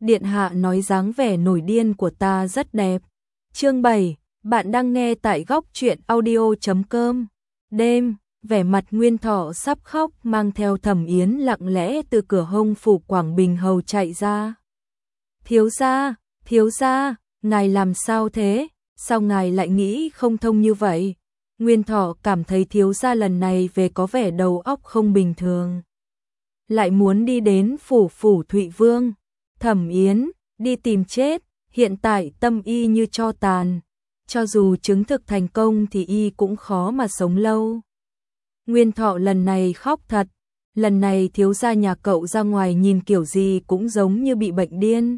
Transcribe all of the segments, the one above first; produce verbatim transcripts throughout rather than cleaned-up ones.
Điện hạ nói dáng vẻ nổi điên của ta rất đẹp. Chương bảy, bạn đang nghe tại góc truyện audio chấm com. Đêm, vẻ mặt Nguyên Thọ sắp khóc mang theo Thẩm Yến lặng lẽ từ cửa hông phủ Quảng Bình Hầu chạy ra. Thiếu gia, thiếu gia, ngài làm sao thế? Sao ngài lại nghĩ không thông như vậy? Nguyên Thọ cảm thấy thiếu gia lần này về có vẻ đầu óc không bình thường. Lại muốn đi đến phủ phủ Thụy Vương. Thẩm Yến, đi tìm chết, hiện tại tâm y như tro tàn. Cho dù chứng thực thành công thì y cũng khó mà sống lâu. Nguyên Thọ lần này khóc thật. Lần này thiếu gia nhà cậu ra ngoài nhìn kiểu gì cũng giống như bị bệnh điên.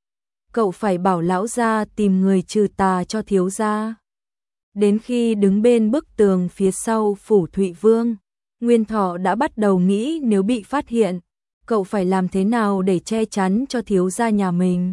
Cậu phải bảo lão gia tìm người trừ tà cho thiếu gia. Đến khi đứng bên bức tường phía sau phủ Thụy Vương, Nguyên Thọ đã bắt đầu nghĩ nếu bị phát hiện, cậu phải làm thế nào để che chắn cho thiếu gia nhà mình.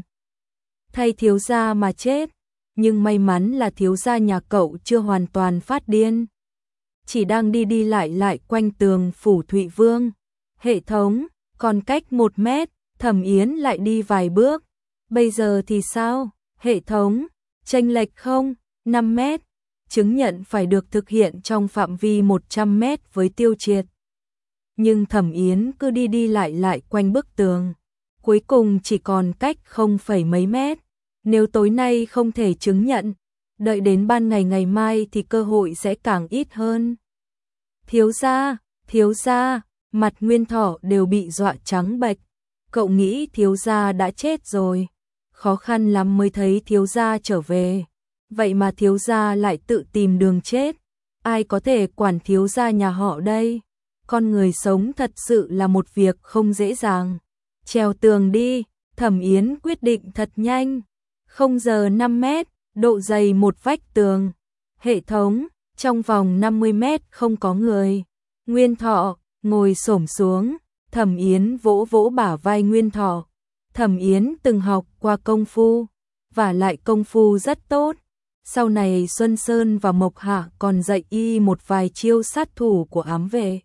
Thay thiếu gia mà chết, nhưng may mắn là thiếu gia nhà cậu chưa hoàn toàn phát điên. Chỉ đang đi đi lại lại quanh tường phủ Thụy Vương. Hệ thống, còn cách một mét, Thẩm Yến lại đi vài bước. Bây giờ thì sao? Hệ thống, chênh lệch không? năm mét. Chứng nhận phải được thực hiện trong phạm vi một trăm mét với Tiêu Triệt. Nhưng Thẩm Yến cứ đi đi lại lại quanh bức tường. Cuối cùng chỉ còn cách không phẩy mấy mét. Nếu tối nay không thể chứng nhận, đợi đến ban ngày ngày mai thì cơ hội sẽ càng ít hơn. Thiếu gia, thiếu gia, mặt Nguyên Thọ đều bị dọa trắng bệch. Cậu nghĩ thiếu gia đã chết rồi. Khó khăn lắm mới thấy thiếu gia trở về. Vậy mà thiếu gia lại tự tìm đường chết. Ai có thể quản thiếu gia nhà họ đây? Con người sống thật sự là một việc không dễ dàng. Trèo tường đi, Thẩm Yến quyết định thật nhanh. Không giờ năm mét, độ dày một vách tường. Hệ thống, trong vòng năm mươi mét không có người. Nguyên Thọ, ngồi xổm xuống. Thẩm Yến vỗ vỗ bả vai Nguyên Thọ. Thẩm Yến từng học qua công phu, và lại công phu rất tốt. Sau này Xuân Sơn và Mộc Hạ còn dạy y một vài chiêu sát thủ của ám vệ.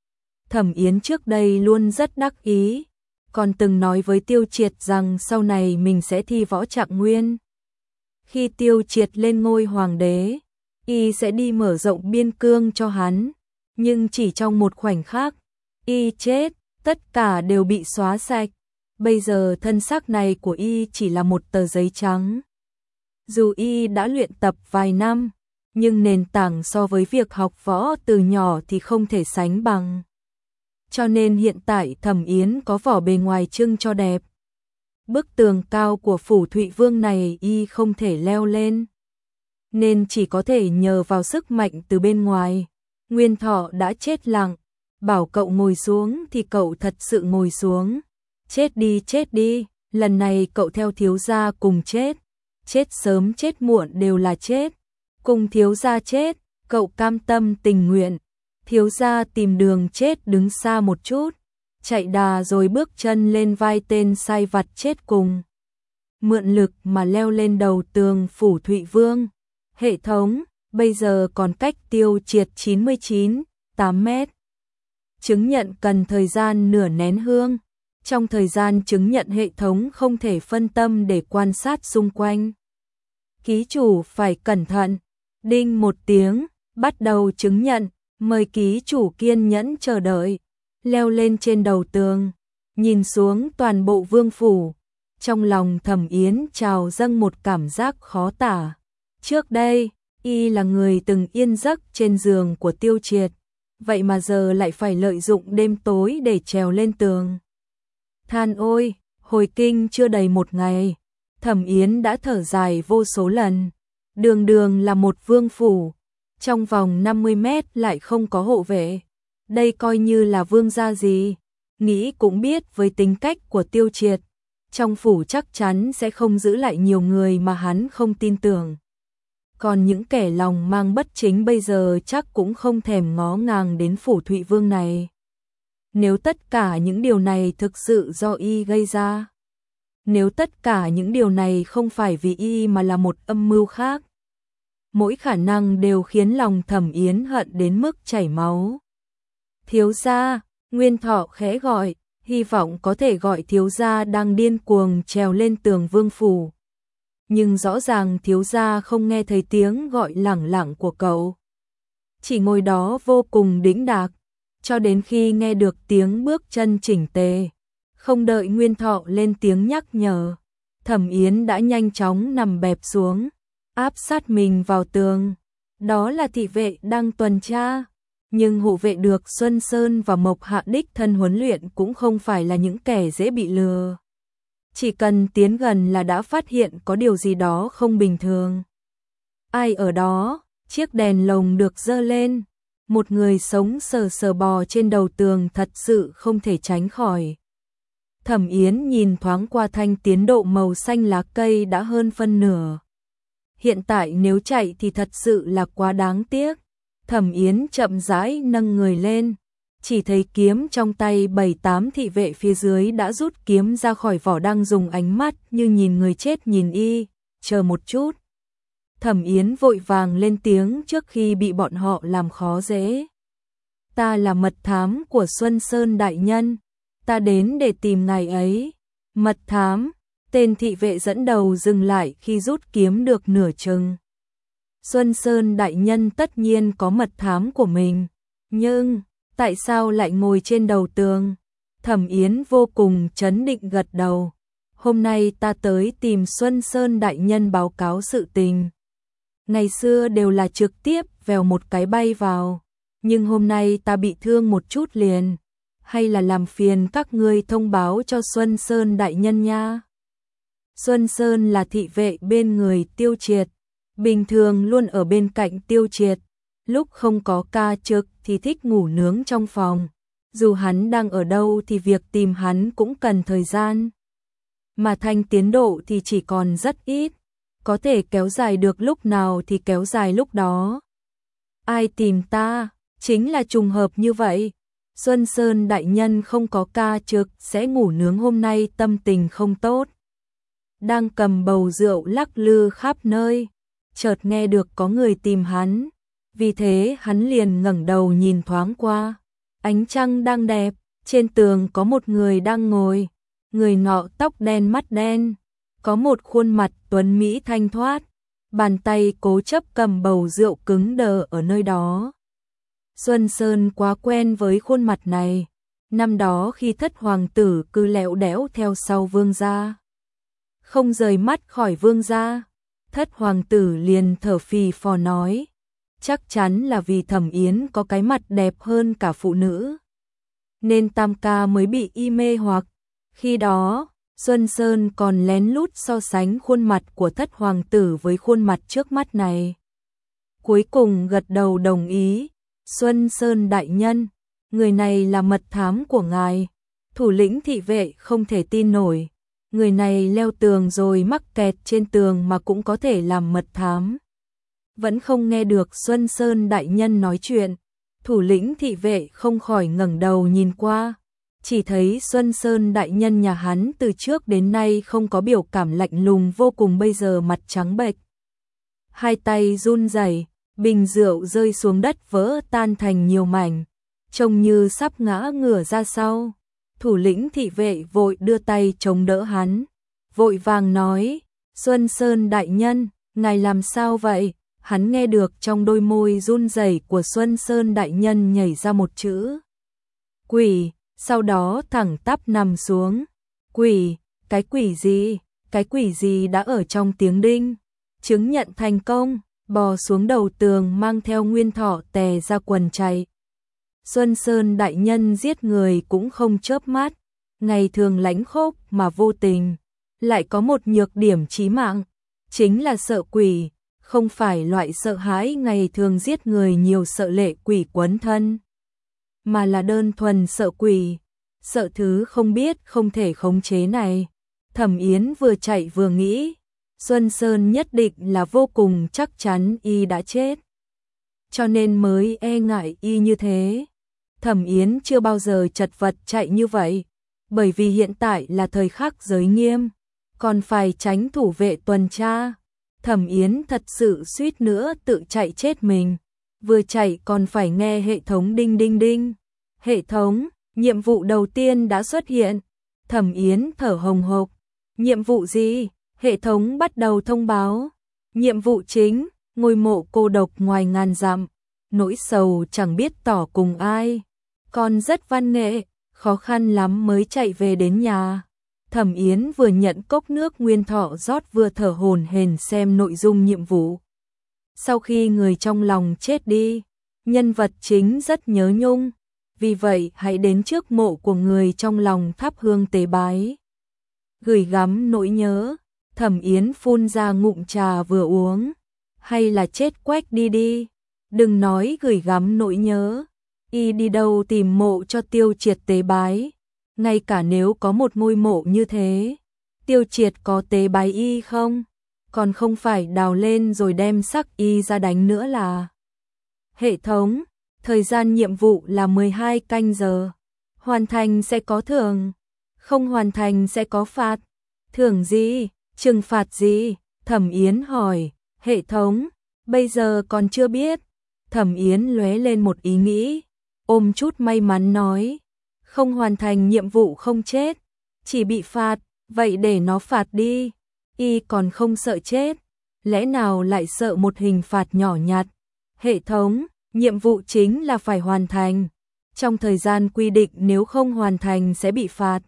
Thẩm Yến trước đây luôn rất đắc ý, còn từng nói với Tiêu Triệt rằng sau này mình sẽ thi võ trạng nguyên. Khi Tiêu Triệt lên ngôi hoàng đế, y sẽ đi mở rộng biên cương cho hắn, nhưng chỉ trong một khoảnh khắc, y chết, tất cả đều bị xóa sạch. Bây giờ thân xác này của y chỉ là một tờ giấy trắng. Dù y đã luyện tập vài năm, nhưng nền tảng so với việc học võ từ nhỏ thì không thể sánh bằng. Cho nên hiện tại Thẩm Yến có vỏ bề ngoài trưng cho đẹp. Bức tường cao của phủ Thụy Vương này y không thể leo lên, nên chỉ có thể nhờ vào sức mạnh từ bên ngoài. Nguyên Thọ đã chết lặng, bảo cậu ngồi xuống thì cậu thật sự ngồi xuống. Chết đi, chết đi, lần này cậu theo thiếu gia cùng chết. Chết sớm chết muộn đều là chết. Cùng thiếu gia chết, cậu cam tâm tình nguyện. Thiếu gia tìm đường chết đứng xa một chút, chạy đà rồi bước chân lên vai tên sai vặt chết cùng. Mượn lực mà leo lên đầu tường phủ Thụy Vương. Hệ thống, bây giờ còn cách Tiêu Triệt chín mươi chín, tám mét. Chứng nhận cần thời gian nửa nén hương. Trong thời gian chứng nhận hệ thống không thể phân tâm để quan sát xung quanh. Ký chủ phải cẩn thận. Đinh một tiếng, bắt đầu chứng nhận, mời ký chủ kiên nhẫn chờ đợi. Leo lên trên đầu tường, nhìn xuống toàn bộ vương phủ. Trong lòng Thẩm Yến trào dâng một cảm giác khó tả. Trước đây, y là người từng yên giấc trên giường của Tiêu Triệt. Vậy mà giờ lại phải lợi dụng đêm tối để trèo lên tường. Than ôi, hồi kinh chưa đầy một ngày, Thẩm Yến đã thở dài vô số lần. Đường đường là một vương phủ, trong vòng năm mươi mét lại không có hộ vệ. Đây coi như là vương gia gì? Nghĩ cũng biết với tính cách của Tiêu Triệt, trong phủ chắc chắn sẽ không giữ lại nhiều người mà hắn không tin tưởng. Còn những kẻ lòng mang bất chính bây giờ chắc cũng không thèm ngó ngàng đến phủ Thụy Vương này. Nếu tất cả những điều này thực sự do y gây ra, nếu tất cả những điều này không phải vì y mà là một âm mưu khác, mỗi khả năng đều khiến lòng Thẩm Yến hận đến mức chảy máu. Thiếu gia, Nguyên Thọ khẽ gọi, hy vọng có thể gọi thiếu gia đang điên cuồng trèo lên tường vương phủ. Nhưng rõ ràng thiếu gia không nghe thấy tiếng gọi lẳng lặng của cậu. Chỉ ngồi đó vô cùng đĩnh đạc, cho đến khi nghe được tiếng bước chân chỉnh tề. Không đợi Nguyên Thọ lên tiếng nhắc nhở, Thẩm Yến đã nhanh chóng nằm bẹp xuống, áp sát mình vào tường. Đó là thị vệ đang tuần tra, nhưng hộ vệ được Xuân Sơn và Mộc Hạ đích thân huấn luyện cũng không phải là những kẻ dễ bị lừa. Chỉ cần tiến gần là đã phát hiện có điều gì đó không bình thường. Ai ở đó? Chiếc đèn lồng được giơ lên. Một người sống sờ sờ bò trên đầu tường thật sự không thể tránh khỏi. Thẩm Yến nhìn thoáng qua thanh tiến độ màu xanh lá cây đã hơn phân nửa. Hiện tại nếu chạy thì thật sự là quá đáng tiếc. Thẩm Yến chậm rãi nâng người lên, chỉ thấy kiếm trong tay bảy tám thị vệ phía dưới đã rút kiếm ra khỏi vỏ, đang dùng ánh mắt như nhìn người chết nhìn y. Chờ một chút. Thẩm Yến vội vàng lên tiếng trước khi bị bọn họ làm khó dễ. Ta là mật thám của Xuân Sơn đại nhân, ta đến để tìm ngài ấy. Mật thám? Tên thị vệ dẫn đầu dừng lại khi rút kiếm được nửa chừng. Xuân Sơn đại nhân tất nhiên có mật thám của mình, nhưng tại sao lại ngồi trên đầu tường? Thẩm Yến vô cùng trấn định gật đầu. Hôm nay ta tới tìm Xuân Sơn đại nhân báo cáo sự tình. Ngày xưa đều là trực tiếp vèo một cái bay vào, nhưng hôm nay ta bị thương một chút liền. Hay là làm phiền các ngươi thông báo cho Xuân Sơn đại nhân nha. Xuân Sơn là thị vệ bên người Tiêu Triệt, bình thường luôn ở bên cạnh Tiêu Triệt. Lúc không có ca trực thì thích ngủ nướng trong phòng. Dù hắn đang ở đâu thì việc tìm hắn cũng cần thời gian. Mà thanh tiến độ thì chỉ còn rất ít. Có thể kéo dài được lúc nào thì kéo dài lúc đó. Ai tìm ta? Chính là trùng hợp như vậy. Xuân Sơn đại nhân không có ca trực sẽ ngủ nướng, hôm nay tâm tình không tốt. Đang cầm bầu rượu lắc lư khắp nơi. Chợt nghe được có người tìm hắn. Vì thế hắn liền ngẩng đầu nhìn thoáng qua. Ánh trăng đang đẹp, trên tường có một người đang ngồi. Người nọ tóc đen mắt đen, có một khuôn mặt tuấn mỹ thanh thoát, bàn tay cố chấp cầm bầu rượu cứng đờ ở nơi đó. Xuân Sơn quá quen với khuôn mặt này, năm đó khi thất hoàng tử cứ lẽo đẽo theo sau vương gia, không rời mắt khỏi vương gia, thất hoàng tử liền thở phì phò nói, chắc chắn là vì Thẩm Yến có cái mặt đẹp hơn cả phụ nữ, nên tam ca mới bị y mê hoặc. Khi đó, Xuân Sơn còn lén lút so sánh khuôn mặt của thất hoàng tử với khuôn mặt trước mắt này. Cuối cùng gật đầu đồng ý. Xuân Sơn đại nhân, người này là mật thám của ngài. Thủ lĩnh thị vệ không thể tin nổi. Người này leo tường rồi mắc kẹt trên tường mà cũng có thể làm mật thám. Vẫn không nghe được Xuân Sơn đại nhân nói chuyện. Thủ lĩnh thị vệ không khỏi ngẩng đầu nhìn qua. Chỉ thấy Xuân Sơn đại nhân nhà hắn từ trước đến nay không có biểu cảm lạnh lùng, vô cùng bây giờ mặt trắng bệch. Hai tay run rẩy, bình rượu rơi xuống đất vỡ tan thành nhiều mảnh, trông như sắp ngã ngửa ra sau. Thủ lĩnh thị vệ vội đưa tay chống đỡ hắn, vội vàng nói, Xuân Sơn đại nhân, ngài làm sao vậy? Hắn nghe được trong đôi môi run rẩy của Xuân Sơn đại nhân nhảy ra một chữ quỷ. Sau đó thẳng tắp nằm xuống. Quỷ, cái quỷ gì? Cái quỷ gì đã ở trong tiếng đinh? Chứng nhận thành công, bò xuống đầu tường mang theo Nguyên Thọ tè ra quần chạy. Xuân Sơn đại nhân giết người cũng không chớp mắt, ngày thường lãnh khốc mà vô tình, lại có một nhược điểm chí mạng, chính là sợ quỷ, không phải loại sợ hãi ngày thường giết người nhiều sợ lệ quỷ quấn thân, mà là đơn thuần sợ quỷ, sợ thứ không biết không thể khống chế này. Thẩm Yến vừa chạy vừa nghĩ, Xuân Sơn nhất định là vô cùng chắc chắn y đã chết, cho nên mới e ngại y như thế. Thẩm Yến chưa bao giờ chật vật chạy như vậy, bởi vì hiện tại là thời khắc giới nghiêm, còn phải tránh thủ vệ tuần tra. Thẩm Yến thật sự suýt nữa tự chạy chết mình, vừa chạy còn phải nghe hệ thống đinh đinh đinh. Hệ thống, Nhiệm vụ đầu tiên đã xuất hiện. Thẩm Yến thở hồng hộc. Nhiệm vụ gì? Hệ thống bắt đầu thông báo. Nhiệm vụ chính, ngôi mộ cô độc ngoài ngàn dặm. Nỗi sầu chẳng biết tỏ cùng ai. Con rất văn nghệ, khó khăn lắm mới chạy về đến nhà. Thẩm Yến vừa nhận cốc nước nguyên thọ rót vừa thở hổn hển xem nội dung nhiệm vụ. Sau khi người trong lòng chết đi, nhân vật chính rất nhớ nhung. Vì vậy hãy đến trước mộ của người trong lòng thắp hương tế bái. Gửi gắm nỗi nhớ. Thẩm Yến phun ra ngụm trà vừa uống. Hay là chết quách đi đi. Đừng nói gửi gắm nỗi nhớ. Y đi đâu tìm mộ cho Tiêu Triệt tế bái. Ngay cả nếu có một ngôi mộ như thế, Tiêu Triệt có tế bái y không? Còn không phải đào lên rồi đem xác y ra đánh nữa là. Hệ thống, thời gian nhiệm vụ là mười hai canh giờ. Hoàn thành sẽ có thưởng, không hoàn thành sẽ có phạt. Thưởng gì? Trừng phạt gì? Thẩm Yến hỏi. Hệ thống, bây giờ còn chưa biết. Thẩm Yến lóe lên một ý nghĩ, ôm chút may mắn nói. Không hoàn thành nhiệm vụ không chết, chỉ bị phạt, vậy để nó phạt đi. Y còn không sợ chết, lẽ nào lại sợ một hình phạt nhỏ nhặt. Hệ thống, nhiệm vụ chính là phải hoàn thành. Trong thời gian quy định nếu không hoàn thành sẽ bị phạt.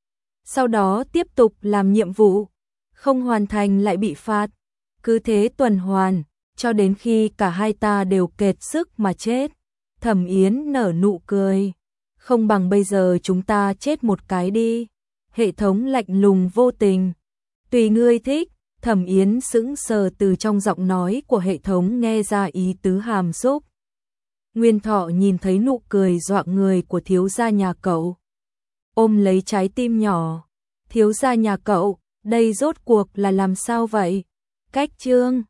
Sau đó tiếp tục làm nhiệm vụ, không hoàn thành lại bị phạt. Cứ thế tuần hoàn, cho đến khi cả hai ta đều kiệt sức mà chết. Thẩm Yến nở nụ cười. Không bằng bây giờ chúng ta chết một cái đi. Hệ thống lạnh lùng vô tình. Tùy ngươi thích. Thẩm Yến sững sờ, từ trong giọng nói của hệ thống nghe ra ý tứ hàm xúc. Nguyên Thọ nhìn thấy nụ cười dọa người của thiếu gia nhà cậu, ôm lấy trái tim nhỏ. Thiếu gia nhà cậu, đây rốt cuộc là làm sao vậy? Cách chương